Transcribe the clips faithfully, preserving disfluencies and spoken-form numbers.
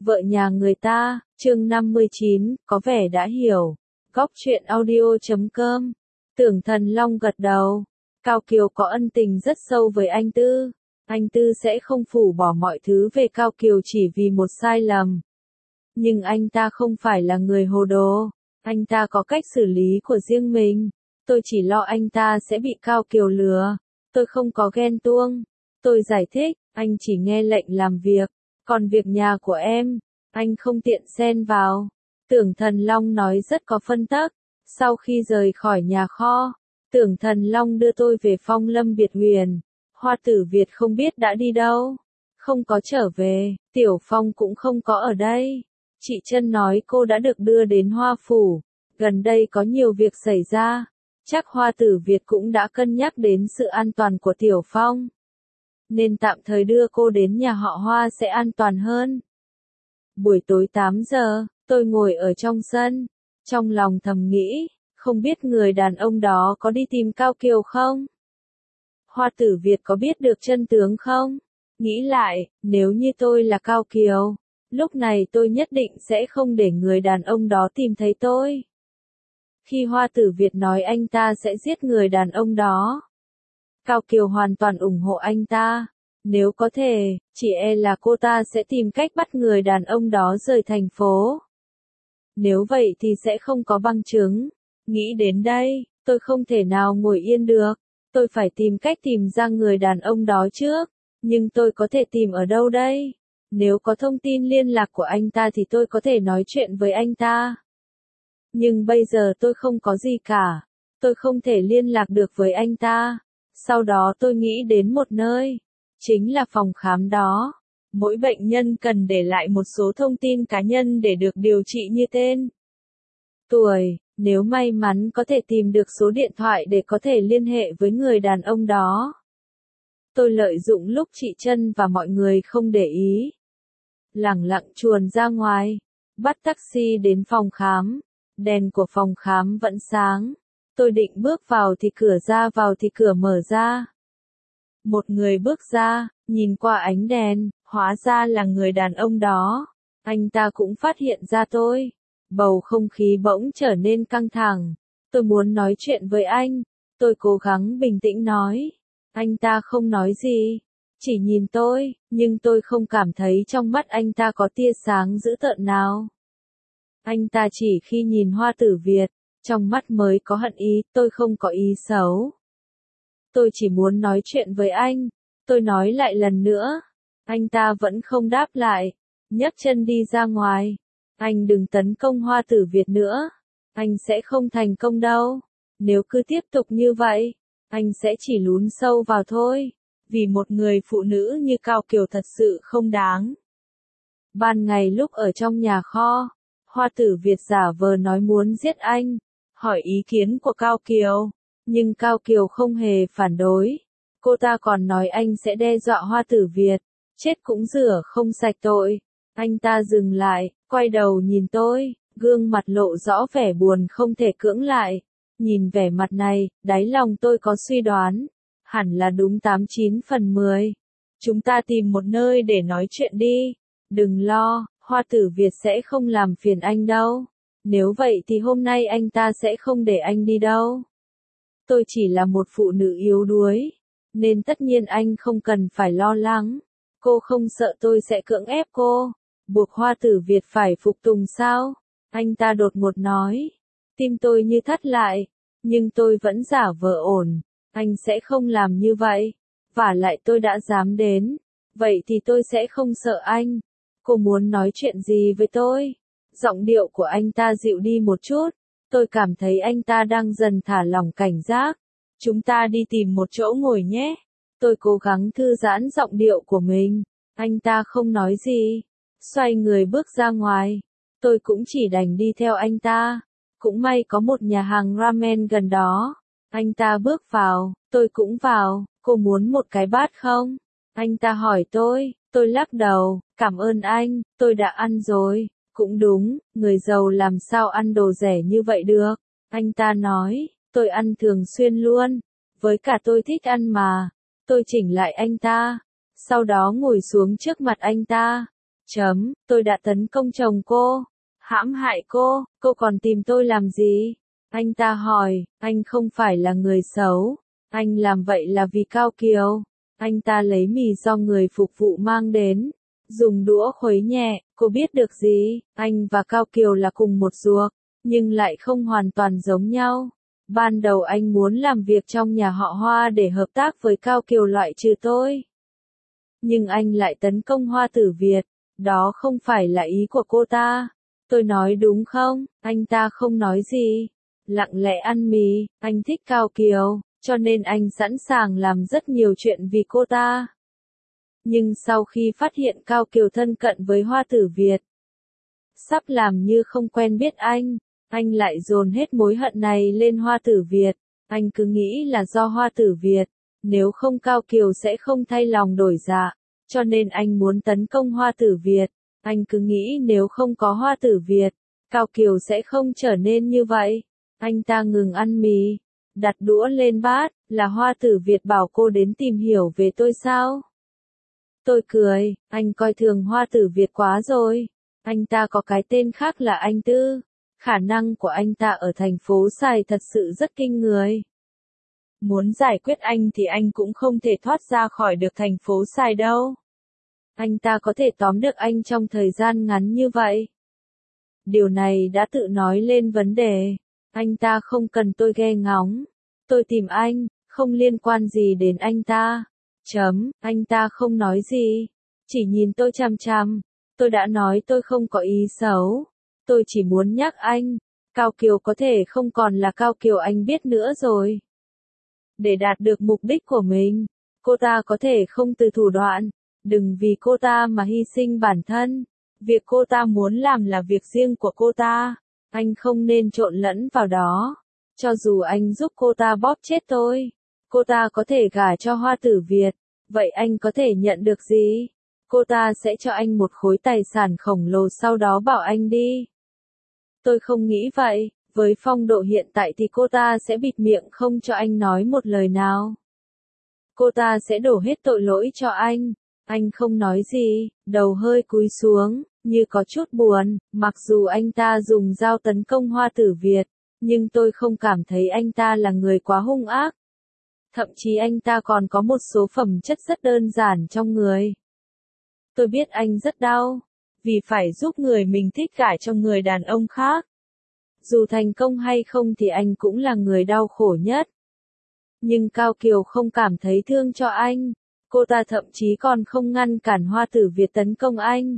Vợ nhà người ta, chương năm mươi chín, có vẻ đã hiểu. Góc truyện audio chấm com. Tưởng Thần Long gật đầu. Cao Kiều có ân tình rất sâu với anh Tư. Anh Tư sẽ không phủ bỏ mọi thứ về Cao Kiều chỉ vì một sai lầm. Nhưng anh ta không phải là người hồ đồ. Anh ta có cách xử lý của riêng mình. Tôi chỉ lo anh ta sẽ bị Cao Kiều lừa. Tôi không có ghen tuông. Tôi giải thích, anh chỉ nghe lệnh làm việc. Còn việc nhà của em, anh không tiện xen vào. Tưởng Thần Long nói rất có phân tắc. Sau khi rời khỏi nhà kho, Tưởng Thần Long đưa tôi về Phong Lâm Biệt Huyền. Hoa Tử Việt không biết đã đi đâu. Không có trở về, Tiểu Phong cũng không có ở đây. Chị Trân nói cô đã được đưa đến Hoa Phủ. Gần đây có nhiều việc xảy ra. Chắc Hoa Tử Việt cũng đã cân nhắc đến sự an toàn của Tiểu Phong. Nên tạm thời đưa cô đến nhà họ Hoa sẽ an toàn hơn. Buổi tối tám giờ, tôi ngồi ở trong sân. Trong lòng thầm nghĩ, không biết người đàn ông đó có đi tìm Cao Kiều không? Hoa Tử Việt có biết được chân tướng không? Nghĩ lại, nếu như tôi là Cao Kiều, lúc này tôi nhất định sẽ không để người đàn ông đó tìm thấy tôi. Khi Hoa Tử Việt nói anh ta sẽ giết người đàn ông đó, Cao Kiều hoàn toàn ủng hộ anh ta. Nếu có thể, chỉ e là cô ta sẽ tìm cách bắt người đàn ông đó rời thành phố. Nếu vậy thì sẽ không có bằng chứng. Nghĩ đến đây, tôi không thể nào ngồi yên được. Tôi phải tìm cách tìm ra người đàn ông đó trước. Nhưng tôi có thể tìm ở đâu đây? Nếu có thông tin liên lạc của anh ta thì tôi có thể nói chuyện với anh ta. Nhưng bây giờ tôi không có gì cả. Tôi không thể liên lạc được với anh ta. Sau đó tôi nghĩ đến một nơi. Chính là phòng khám đó. Mỗi bệnh nhân cần để lại một số thông tin cá nhân để được điều trị như tên, tuổi, nếu may mắn có thể tìm được số điện thoại để có thể liên hệ với người đàn ông đó. Tôi lợi dụng lúc chị Trân và mọi người không để ý. Lẳng lặng chuồn ra ngoài, bắt taxi đến phòng khám. Đèn của phòng khám vẫn sáng. Tôi định bước vào thì cửa ra vào thì cửa mở ra. Một người bước ra, nhìn qua ánh đèn, hóa ra là người đàn ông đó. Anh ta cũng phát hiện ra tôi. Bầu không khí bỗng trở nên căng thẳng. Tôi muốn nói chuyện với anh. Tôi cố gắng bình tĩnh nói. Anh ta không nói gì. Chỉ nhìn tôi, nhưng tôi không cảm thấy trong mắt anh ta có tia sáng dữ tợn nào. Anh ta chỉ khi nhìn Hoa Tử Việt, trong mắt mới có hận ý, tôi không có ý xấu. Tôi chỉ muốn nói chuyện với anh. Tôi nói lại lần nữa. Anh ta vẫn không đáp lại. Nhấc chân đi ra ngoài. Anh đừng tấn công Hoa Tử Việt nữa. Anh sẽ không thành công đâu. Nếu cứ tiếp tục như vậy, anh sẽ chỉ lún sâu vào thôi. Vì một người phụ nữ như Cao Kiều thật sự không đáng. Ban ngày lúc ở trong nhà kho, Hoa Tử Việt giả vờ nói muốn giết anh. Hỏi ý kiến của Cao Kiều. Nhưng Cao Kiều không hề phản đối. Cô ta còn nói anh sẽ đe dọa Hoa Tử Việt. Chết cũng rửa không sạch tội. Anh ta dừng lại, quay đầu nhìn tôi, gương mặt lộ rõ vẻ buồn không thể cưỡng lại. Nhìn vẻ mặt này, đáy lòng tôi có suy đoán. Hẳn là đúng tám chín phần mười. Chúng ta tìm một nơi để nói chuyện đi. Đừng lo, Hoa Tử Việt sẽ không làm phiền anh đâu. Nếu vậy thì hôm nay anh ta sẽ không để anh đi đâu. Tôi chỉ là một phụ nữ yếu đuối. Nên tất nhiên anh không cần phải lo lắng. Cô không sợ tôi sẽ cưỡng ép cô. Buộc Hoa Tử Việt phải phục tùng sao? Anh ta đột ngột nói. Tim tôi như thắt lại. Nhưng tôi vẫn giả vờ ổn. Anh sẽ không làm như vậy. Vả lại tôi đã dám đến. Vậy thì tôi sẽ không sợ anh. Cô muốn nói chuyện gì với tôi? Giọng điệu của anh ta dịu đi một chút. Tôi cảm thấy anh ta đang dần thả lỏng cảnh giác. Chúng ta đi tìm một chỗ ngồi nhé. Tôi cố gắng thư giãn giọng điệu của mình. Anh ta không nói gì. Xoay người bước ra ngoài. Tôi cũng chỉ đành đi theo anh ta. Cũng may có một nhà hàng ramen gần đó. Anh ta bước vào, tôi cũng vào. Cô muốn một cái bát không? Anh ta hỏi tôi. Tôi lắc đầu. Cảm ơn anh, tôi đã ăn rồi. Cũng đúng, người giàu làm sao ăn đồ rẻ như vậy được. Anh ta nói. Tôi ăn thường xuyên luôn. Với cả tôi thích ăn mà. Tôi chỉnh lại anh ta. Sau đó ngồi xuống trước mặt anh ta. Chấm, tôi đã tấn công chồng cô, hãm hại cô, cô còn tìm tôi làm gì? Anh ta hỏi, anh không phải là người xấu, anh làm vậy là vì Cao Kiều. Anh ta lấy mì do người phục vụ mang đến, dùng đũa khuấy nhẹ, cô biết được gì, anh và Cao Kiều là cùng một ruột, nhưng lại không hoàn toàn giống nhau. Ban đầu anh muốn làm việc trong nhà họ Hoa để hợp tác với Cao Kiều loại trừ tôi. Nhưng anh lại tấn công Hoa Tử Việt, đó không phải là ý của cô ta. Tôi nói đúng không? Anh ta không nói gì, lặng lẽ ăn mì, anh thích Cao Kiều, cho nên anh sẵn sàng làm rất nhiều chuyện vì cô ta. Nhưng sau khi phát hiện Cao Kiều thân cận với Hoa Tử Việt, sắp làm như không quen biết anh, anh lại dồn hết mối hận này lên Hoa Tử Việt. Anh cứ nghĩ là do Hoa Tử Việt, nếu không Cao Kiều sẽ không thay lòng đổi dạ, cho nên anh muốn tấn công Hoa Tử Việt. Anh cứ nghĩ nếu không có Hoa Tử Việt, Cao Kiều sẽ không trở nên như vậy. Anh ta ngừng ăn mì, đặt đũa lên bát, là Hoa Tử Việt bảo cô đến tìm hiểu về tôi sao? Tôi cười, anh coi thường Hoa Tử Việt quá rồi. Anh ta có cái tên khác là anh Tư. Khả năng của anh ta ở thành phố Sài thật sự rất kinh người. Muốn giải quyết anh thì anh cũng không thể thoát ra khỏi được thành phố Sài đâu. Anh ta có thể tóm được anh trong thời gian ngắn như vậy. Điều này đã tự nói lên vấn đề. Anh ta không cần tôi ghe ngóng. Tôi tìm anh, không liên quan gì đến anh ta. Chấm, anh ta không nói gì. Chỉ nhìn tôi chằm chằm. Tôi đã nói tôi không có ý xấu. Tôi chỉ muốn nhắc anh, Cao Kiều có thể không còn là Cao Kiều anh biết nữa rồi. Để đạt được mục đích của mình, cô ta có thể không từ thủ đoạn, đừng vì cô ta mà hy sinh bản thân. Việc cô ta muốn làm là việc riêng của cô ta, anh không nên trộn lẫn vào đó. Cho dù anh giúp cô ta bóp chết tôi, cô ta có thể gả cho Hoa Tử Việt, vậy anh có thể nhận được gì? Cô ta sẽ cho anh một khối tài sản khổng lồ sau đó bảo anh đi. Tôi không nghĩ vậy, với phong độ hiện tại thì cô ta sẽ bịt miệng không cho anh nói một lời nào. Cô ta sẽ đổ hết tội lỗi cho anh. Anh không nói gì, đầu hơi cúi xuống, như có chút buồn, mặc dù anh ta dùng dao tấn công Hoa Tử Việt, nhưng tôi không cảm thấy anh ta là người quá hung ác. Thậm chí anh ta còn có một số phẩm chất rất đơn giản trong người. Tôi biết anh rất đau, vì phải giúp người mình thích gả cho người đàn ông khác. Dù thành công hay không thì anh cũng là người đau khổ nhất. Nhưng Cao Kiều không cảm thấy thương cho anh. Cô ta thậm chí còn không ngăn cản Hoa Tử Việt tấn công anh.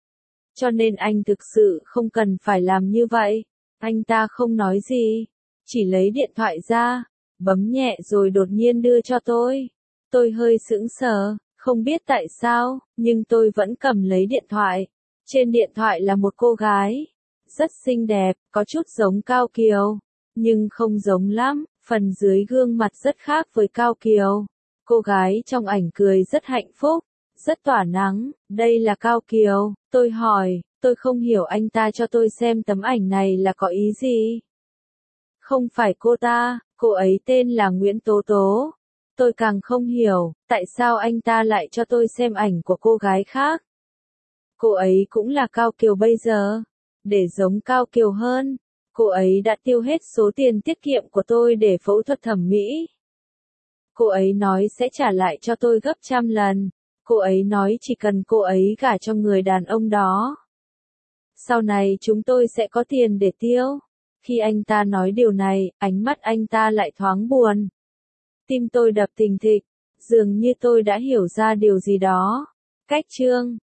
Cho nên anh thực sự không cần phải làm như vậy. Anh ta không nói gì, chỉ lấy điện thoại ra, bấm nhẹ rồi đột nhiên đưa cho tôi. Tôi hơi sững sờ, không biết tại sao, nhưng tôi vẫn cầm lấy điện thoại. Trên điện thoại là một cô gái, rất xinh đẹp, có chút giống Cao Kiều, nhưng không giống lắm, phần dưới gương mặt rất khác với Cao Kiều. Cô gái trong ảnh cười rất hạnh phúc, rất tỏa nắng, đây là Cao Kiều. Tôi hỏi, tôi không hiểu anh ta cho tôi xem tấm ảnh này là có ý gì. Không phải cô ta, cô ấy tên là Nguyễn Tố Tố. Tôi càng không hiểu, tại sao anh ta lại cho tôi xem ảnh của cô gái khác. Cô ấy cũng là Cao Kiều bây giờ. Để giống Cao Kiều hơn, cô ấy đã tiêu hết số tiền tiết kiệm của tôi để phẫu thuật thẩm mỹ. Cô ấy nói sẽ trả lại cho tôi gấp trăm lần. Cô ấy nói chỉ cần cô ấy gả cho người đàn ông đó, sau này chúng tôi sẽ có tiền để tiêu. Khi anh ta nói điều này, ánh mắt anh ta lại thoáng buồn. Tim tôi đập thình thịch, dường như tôi đã hiểu ra điều gì đó. Cách chương